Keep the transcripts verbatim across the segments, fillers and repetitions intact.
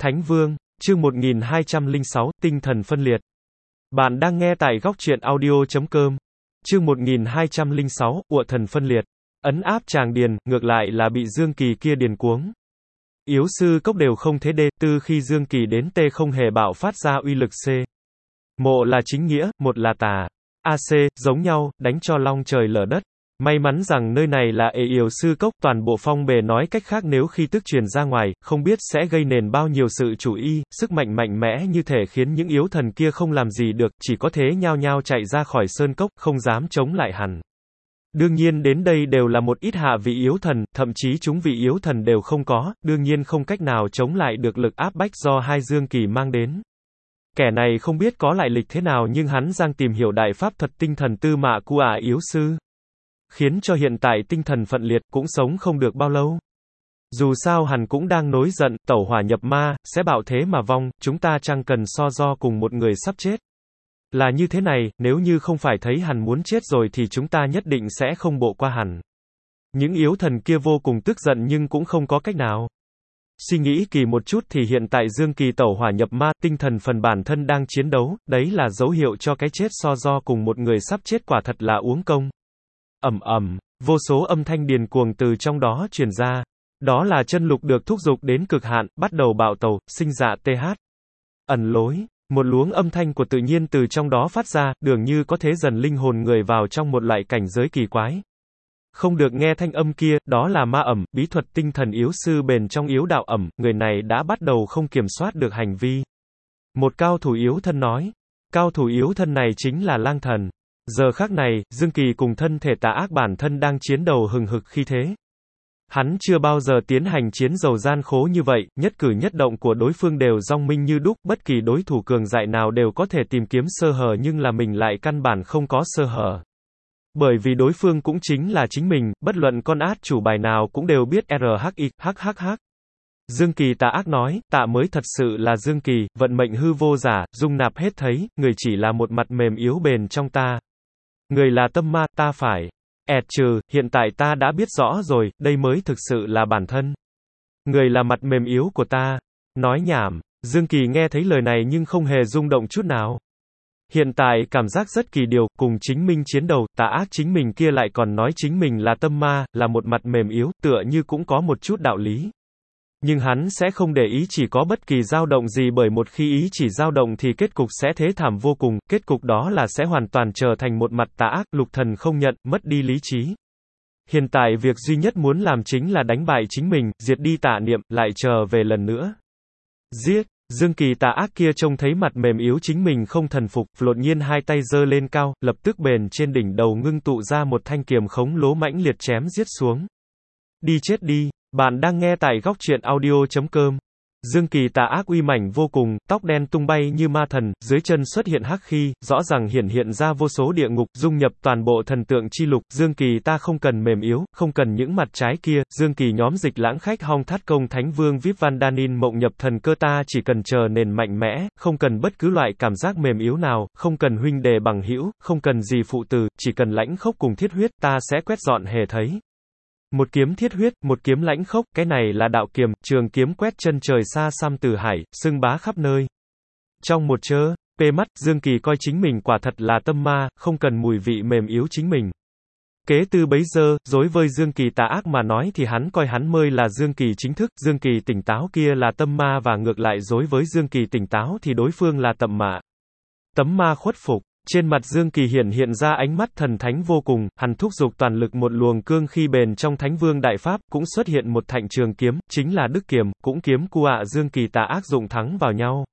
Thánh Vương, chương một nghìn hai trăm lẻ sáu, tinh thần phân liệt. Bạn đang nghe tại góc truyện audio chấm com. Chương một nghìn hai trăm lẻ sáu, ụa thần phân liệt. Ấn áp tràng điền, ngược lại là bị Dương Kỳ kia điền cuống. Yếu sư cốc đều không thế đê, từ khi Dương Kỳ đến tê không hề bạo phát ra uy lực C. Mộ là chính nghĩa, một là tà. a xê, giống nhau, đánh cho long trời lở đất. May mắn rằng nơi này là ệ yếu sư cốc, toàn bộ phong bề nói cách khác nếu khi tức truyền ra ngoài, không biết sẽ gây nền bao nhiêu sự chú ý, sức mạnh mạnh mẽ như thể khiến những yếu thần kia không làm gì được, chỉ có thế nhao nhao chạy ra khỏi sơn cốc, không dám chống lại hẳn. Đương nhiên đến đây đều là một ít hạ vị yếu thần, thậm chí chúng vị yếu thần đều không có, đương nhiên không cách nào chống lại được lực áp bách do hai Dương Kỳ mang đến. Kẻ này không biết có lại lịch thế nào nhưng hắn đang tìm hiểu đại pháp thuật tinh thần tư mạ cu ả yếu sư. Khiến cho hiện tại tinh thần phận liệt, cũng sống không được bao lâu. Dù sao hắn cũng đang nổi giận, tẩu hỏa nhập ma, sẽ bạo thế mà vong, chúng ta chẳng cần so do cùng một người sắp chết. Là như thế này, nếu như không phải thấy hắn muốn chết rồi thì chúng ta nhất định sẽ không bộ qua hắn. Những yếu thần kia vô cùng tức giận nhưng cũng không có cách nào. Suy nghĩ kỳ một chút thì hiện tại Dương Kỳ tẩu hỏa nhập ma, tinh thần phần bản thân đang chiến đấu, đấy là dấu hiệu cho cái chết so do cùng một người sắp chết quả thật là uống công. Ầm ầm, vô số âm thanh điền cuồng từ trong đó truyền ra. Đó là chân lục được thúc giục đến cực hạn, bắt đầu bạo tẩu, sinh dạ th. Ẩn lối, một luống âm thanh của tự nhiên từ trong đó phát ra, dường như có thế dần linh hồn người vào trong một loại cảnh giới kỳ quái. Không được nghe thanh âm kia, đó là ma ẩm, bí thuật tinh thần yếu sư bền trong yếu đạo ẩm, người này đã bắt đầu không kiểm soát được hành vi. Một cao thủ yếu thân nói, cao thủ yếu thân này chính là lang thần. Giờ khắc này, Dương Kỳ cùng thân thể tà ác bản thân đang chiến đầu hừng hực khi thế. Hắn chưa bao giờ tiến hành chiến dầu gian khố như vậy, nhất cử nhất động của đối phương đều dong minh như đúc, bất kỳ đối thủ cường dại nào đều có thể tìm kiếm sơ hở nhưng là mình lại căn bản không có sơ hở. Bởi vì đối phương cũng chính là chính mình, bất luận con át chủ bài nào cũng đều biết rhi, hhh. Dương Kỳ tà ác nói, tạ mới thật sự là Dương Kỳ, vận mệnh hư vô giả, dung nạp hết thấy, người chỉ là một mặt mềm yếu bền trong ta. Người là tâm ma, ta phải. ẹt trừ, hiện tại ta đã biết rõ rồi, đây mới thực sự là bản thân. Người là mặt mềm yếu của ta. Nói nhảm, Dương Kỳ nghe thấy lời này nhưng không hề rung động chút nào. Hiện tại cảm giác rất kỳ điều, cùng chính mình chiến đầu, tà ác chính mình kia lại còn nói chính mình là tâm ma, là một mặt mềm yếu, tựa như cũng có một chút đạo lý. Nhưng hắn sẽ không để ý chỉ có bất kỳ dao động gì bởi một khi ý chỉ dao động thì kết cục sẽ thế thảm vô cùng, kết cục đó là sẽ hoàn toàn trở thành một mặt tà ác, lục thần không nhận, mất đi lý trí. Hiện tại việc duy nhất muốn làm chính là đánh bại chính mình, diệt đi tà niệm, lại trở về lần nữa. Giết! Dương Kỳ tà ác kia trông thấy mặt mềm yếu chính mình không thần phục, đột nhiên hai tay giơ lên cao, lập tức bền trên đỉnh đầu ngưng tụ ra một thanh kiềm khống lố mãnh liệt chém giết xuống. Đi chết đi! Bạn đang nghe tại góc truyện audio chấm com. Dương Kỳ tà ác uy mãnh vô cùng, tóc đen tung bay như ma thần, dưới chân xuất hiện hắc khí, rõ ràng hiển hiện ra vô số địa ngục, dung nhập toàn bộ thần tượng chi lục. Dương Kỳ ta không cần mềm yếu, không cần những mặt trái kia. Dương Kỳ nhóm dịch lãng khách hong thắt công thánh vương vip van danin mộng nhập thần cơ ta chỉ cần chờ nền mạnh mẽ, không cần bất cứ loại cảm giác mềm yếu nào, không cần huynh đệ bằng hữu, không cần gì phụ từ, chỉ cần lãnh khốc cùng thiết huyết, ta sẽ quét dọn hề thấy. Một kiếm thiết huyết, một kiếm lãnh khốc, cái này là đạo kiềm, trường kiếm quét chân trời xa xăm từ hải, xưng bá khắp nơi. Trong một chớ, pê mắt, Dương Kỳ coi chính mình quả thật là tâm ma, không cần mùi vị mềm yếu chính mình. Kế từ bấy giờ, đối với Dương Kỳ tà ác mà nói thì hắn coi hắn mới là Dương Kỳ chính thức, Dương Kỳ tỉnh táo kia là tâm ma và ngược lại đối với Dương Kỳ tỉnh táo thì đối phương là tầm mạ. Tấm ma khuất phục. Trên mặt Dương Kỳ hiện hiện ra ánh mắt thần thánh vô cùng, hắn thúc giục toàn lực một luồng cương khi bền trong Thánh Vương Đại Pháp, cũng xuất hiện một thạnh trường kiếm, chính là Đức Kiềm, cũng kiếm cu ạ Dương Kỳ tà ác dụng thắng vào nhau.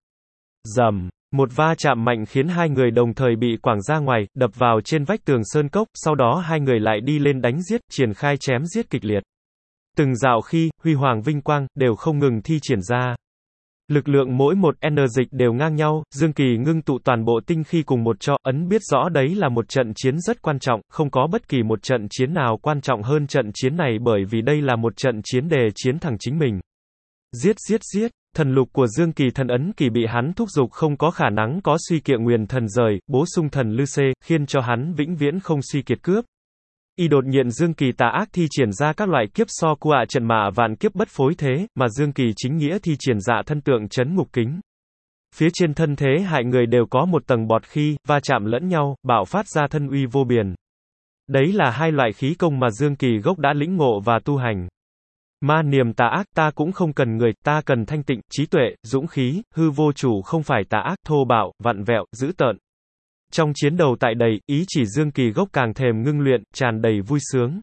Rầm, một va chạm mạnh khiến hai người đồng thời bị quẳng ra ngoài, đập vào trên vách tường sơn cốc, sau đó hai người lại đi lên đánh giết, triển khai chém giết kịch liệt. Từng dạo khi, huy hoàng vinh quang, đều không ngừng thi triển ra. Lực lượng mỗi một n dịch đều ngang nhau, Dương Kỳ ngưng tụ toàn bộ tinh khi cùng một cho, ấn biết rõ đấy là một trận chiến rất quan trọng, không có bất kỳ một trận chiến nào quan trọng hơn trận chiến này bởi vì đây là một trận chiến đề chiến thẳng chính mình. Giết giết giết, thần lục của Dương Kỳ thần ấn kỳ bị hắn thúc giục không có khả năng có suy kiệ nguyền thần rời, bố sung thần lư xê, khiến cho hắn vĩnh viễn không suy kiệt cướp. Y đột nhiên Dương Kỳ tà ác thi triển ra các loại kiếp so qua trận mạ vạn kiếp bất phối thế, mà Dương Kỳ chính nghĩa thi triển dạ thân tượng chấn ngục kính. Phía trên thân thế hại người đều có một tầng bọt khi, va chạm lẫn nhau, bạo phát ra thân uy vô biên. Đấy là hai loại khí công mà Dương Kỳ gốc đã lĩnh ngộ và tu hành. Ma niệm tà ác, ta cũng không cần người, ta cần thanh tịnh, trí tuệ, dũng khí, hư vô chủ không phải tà ác, thô bạo, vặn vẹo, dữ tợn. Trong chiến đầu tại đây, ý chỉ Dương Kỳ gốc càng thèm ngưng luyện, tràn đầy vui sướng.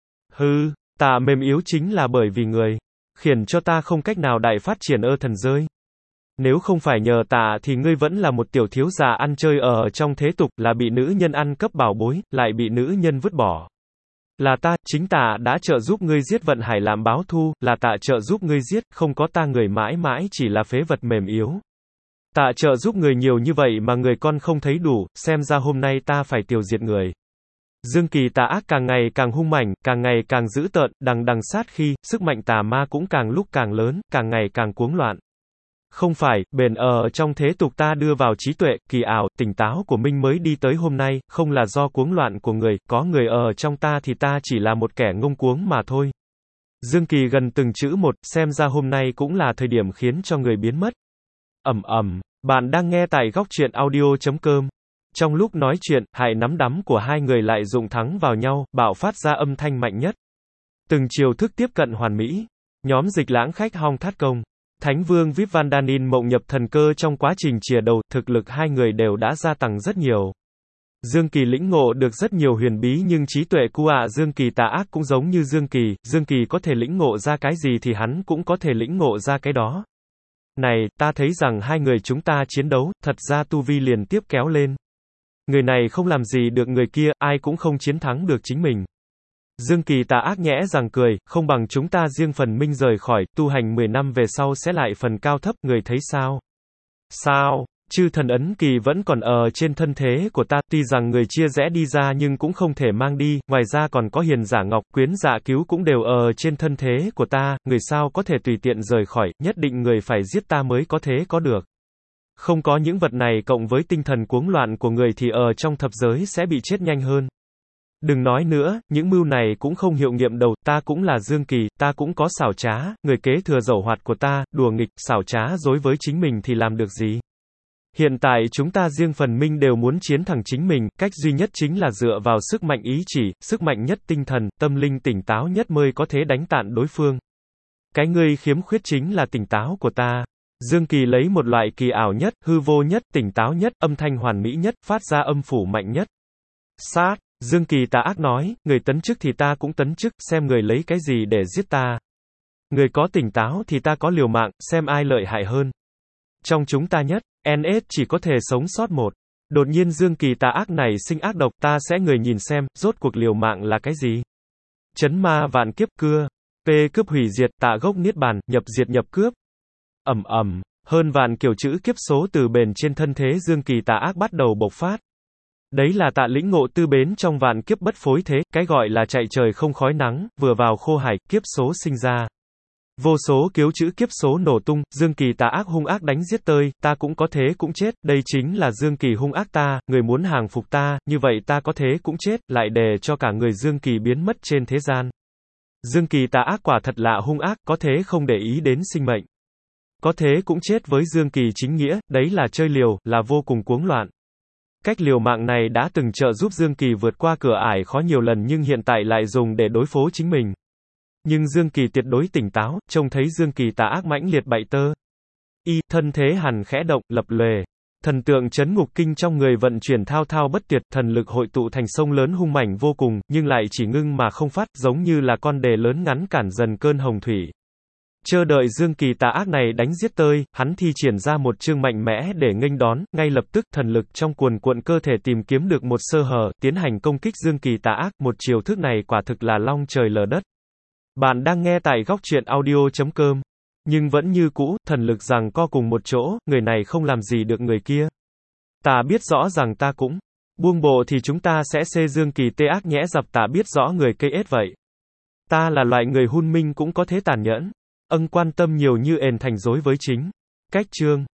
Hư, tà mềm yếu chính là bởi vì người khiển cho ta không cách nào đại phát triển ơ thần giới. Nếu không phải nhờ tà thì ngươi vẫn là một tiểu thiếu già ăn chơi ở trong thế tục, là bị nữ nhân ăn cắp bảo bối, lại bị nữ nhân vứt bỏ. Là ta, chính tà đã trợ giúp ngươi giết vận hải làm báo thù, là tà trợ giúp ngươi giết, không có ta người mãi mãi chỉ là phế vật mềm yếu. Tà trợ giúp người nhiều như vậy mà người con không thấy đủ, xem ra hôm nay ta phải tiêu diệt người. Dương Kỳ tà ác càng ngày càng hung mãnh, càng ngày càng dữ tợn, đằng đằng sát khi, sức mạnh tà ma cũng càng lúc càng lớn, càng ngày càng cuống loạn. Không phải, bền ở trong thế tục ta đưa vào trí tuệ, kỳ ảo, tỉnh táo của minh mới đi tới hôm nay, không là do cuống loạn của người, có người ở trong ta thì ta chỉ là một kẻ ngông cuống mà thôi. Dương Kỳ gần từng chữ một, xem ra hôm nay cũng là thời điểm khiến cho người biến mất. Ầm ầm, bạn đang nghe tại góc truyện audio chấm com. Trong lúc nói chuyện, hai nắm đấm của hai người lại dụng thắng vào nhau, bạo phát ra âm thanh mạnh nhất. Từng chiều thức tiếp cận hoàn mỹ. Nhóm Dịch Lãng Khách Hong Thát Công, Thánh Vương Vip Van Danin mộng nhập thần cơ trong quá trình chìa đầu, thực lực hai người đều đã gia tăng rất nhiều. Dương Kỳ lĩnh ngộ được rất nhiều huyền bí nhưng trí tuệ của ạ Dương Kỳ tà ác cũng giống như Dương Kỳ, Dương Kỳ có thể lĩnh ngộ ra cái gì thì hắn cũng có thể lĩnh ngộ ra cái đó. Này, ta thấy rằng hai người chúng ta chiến đấu, thật ra tu vi liền tiếp kéo lên. Người này không làm gì được người kia, ai cũng không chiến thắng được chính mình. Dương Kỳ tà ác nhẽ rằng cười, không bằng chúng ta riêng phần minh rời khỏi, tu hành mười năm về sau sẽ lại phần cao thấp, người thấy sao? Sao? Chư thần ấn kỳ vẫn còn ở trên thân thế của ta, tuy rằng người chia rẽ đi ra nhưng cũng không thể mang đi, ngoài ra còn có hiền giả ngọc, quyến dạ cứu cũng đều ở trên thân thế của ta, người sao có thể tùy tiện rời khỏi, nhất định người phải giết ta mới có thế có được. Không có những vật này cộng với tinh thần cuống loạn của người thì ở trong thập giới sẽ bị chết nhanh hơn. Đừng nói nữa, những mưu này cũng không hiệu nghiệm đâu, ta cũng là Dương Kỳ, ta cũng có xảo trá, người kế thừa giẩu hoạt của ta, đùa nghịch, xảo trá dối với chính mình thì làm được gì. Hiện tại chúng ta riêng phần minh đều muốn chiến thẳng chính mình, cách duy nhất chính là dựa vào sức mạnh ý chỉ, sức mạnh nhất tinh thần, tâm linh tỉnh táo nhất mới có thể đánh tạn đối phương. Cái ngươi khiếm khuyết chính là tỉnh táo của ta. Dương Kỳ lấy một loại kỳ ảo nhất, hư vô nhất, tỉnh táo nhất, âm thanh hoàn mỹ nhất, phát ra âm phủ mạnh nhất. Sát, Dương Kỳ tà ác nói, người tấn chức thì ta cũng tấn chức, xem người lấy cái gì để giết ta. Người có tỉnh táo thì ta có liều mạng, xem ai lợi hại hơn. Trong chúng ta nhất, en ét chỉ có thể sống sót một. Đột nhiên Dương Kỳ tà ác này sinh ác độc, ta sẽ người nhìn xem, rốt cuộc liều mạng là cái gì. Chấn ma vạn kiếp cưa, P cướp hủy diệt, tạ gốc niết bàn, nhập diệt nhập cướp. Ầm ầm, hơn vạn kiểu chữ kiếp số từ bền trên thân thế Dương Kỳ tà ác bắt đầu bộc phát. Đấy là tạ lĩnh ngộ tư bến trong vạn kiếp bất phối thế, cái gọi là chạy trời không khói nắng, vừa vào khô hải, kiếp số sinh ra. Vô số kiếu chữ kiếp số nổ tung, Dương Kỳ tà ác hung ác đánh giết tơi, ta cũng có thế cũng chết, đây chính là Dương Kỳ hung ác ta, người muốn hàng phục ta, như vậy ta có thế cũng chết, lại để cho cả người Dương Kỳ biến mất trên thế gian. Dương Kỳ tà ác quả thật lạ hung ác, có thế không để ý đến sinh mệnh. Có thế cũng chết với Dương Kỳ chính nghĩa, đấy là chơi liều, là vô cùng cuống loạn. Cách liều mạng này đã từng trợ giúp Dương Kỳ vượt qua cửa ải khó nhiều lần nhưng hiện tại lại dùng để đối phó chính mình. Nhưng Dương Kỳ tuyệt đối tỉnh táo, trông thấy Dương Kỳ tà ác mãnh liệt bại tơ. Y, thân thế hằn khẽ động, lập lề. Thần tượng chấn ngục kinh trong người vận chuyển thao thao bất tuyệt, thần lực hội tụ thành sông lớn hung mãnh vô cùng, nhưng lại chỉ ngưng mà không phát, giống như là con đề lớn ngắn cản dần cơn hồng thủy. Chờ đợi Dương Kỳ tà ác này đánh giết tơi, hắn thi triển ra một chương mạnh mẽ để nghênh đón, ngay lập tức thần lực trong cuồn cuộn cơ thể tìm kiếm được một sơ hở, tiến hành công kích Dương Kỳ tà ác, một chiều thức này quả thực là long trời lở đất. Bạn đang nghe tại góc truyện audio chấm com. Nhưng vẫn như cũ, thần lực giằng co cùng một chỗ, người này không làm gì được người kia. Ta biết rõ rằng ta cũng buông bộ thì chúng ta sẽ xê Dương Kỳ tê ác nhẽ dập, ta biết rõ người cây ết vậy. Ta là loại người hun minh cũng có thế tàn nhẫn. Âng quan tâm nhiều như ền thành dối với chính. Cách chương.